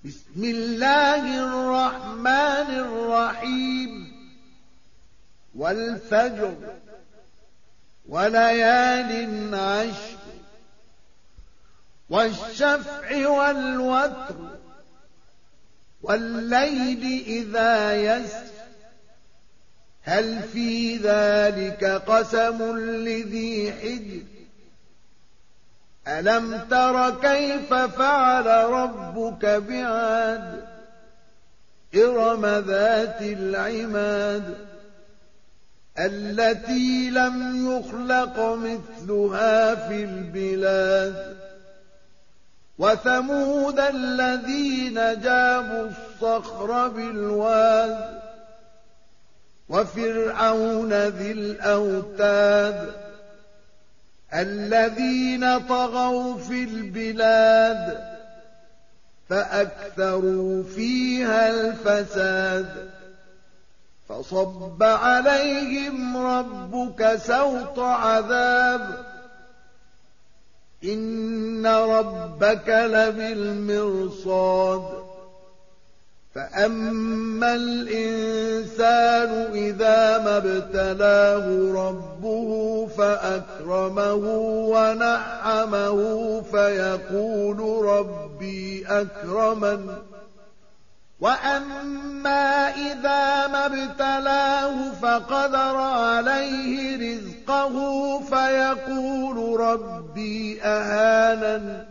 بسم الله الرحمن الرحيم والفجر وليال عشر والشفع والوتر والليل إذا يسر هل في ذلك قسم لذي حجر ألم تر كيف فعل ربك بعاد إرم ذات العماد التي لم يخلق مثلها في البلاد وثمود الذين جابوا الصخر بالواد وفرعون ذي الأوتاد الذين طغوا في البلاد فأكثروا فيها الفساد فصب عليهم ربك سوط عذاب إن ربك لبالمرصاد فأما الإنسان إذا ما ابتلاه ربه فأكرمه ونعمه فيقول ربي أكرمن وأما إذا ما ابتلاه فقدر عليه رزقه فيقول ربي أهانن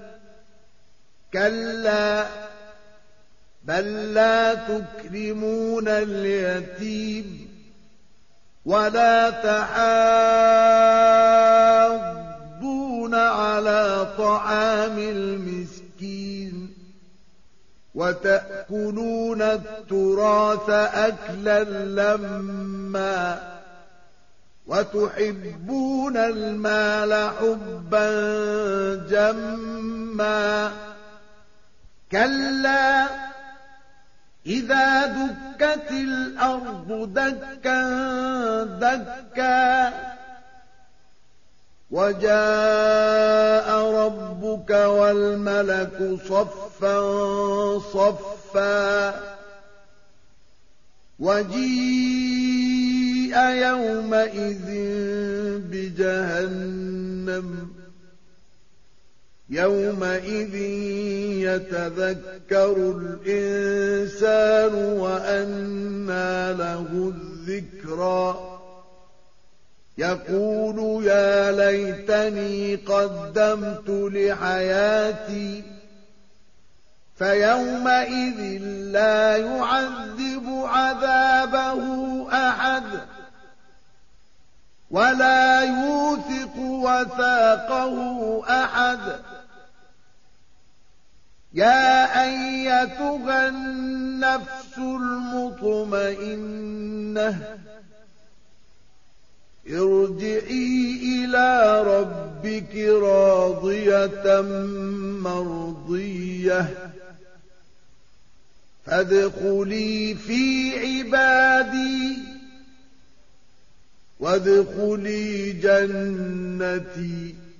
كلا بل لا تكرمون اليتيم ولا تحاضون على طعام المسكين وتأكلون التراث أكلا لما وتحبون المال حبا جما كلا إذا دكت الأرض دكا دكا وجاء ربك والملك صفا صفا وجيء يومئذ بجهنم يومئذ يتذكر الإنسان وأنى له الذكرى يقول يا ليتني قدمت لحياتي فيومئذ لا يعذب عذابه أحد ولا يوثق وثاقه أحد يا أيتها النفس المطمئنة ارجعي إلى ربك راضية مرضية فادخلي في عبادي وادخلي جنتي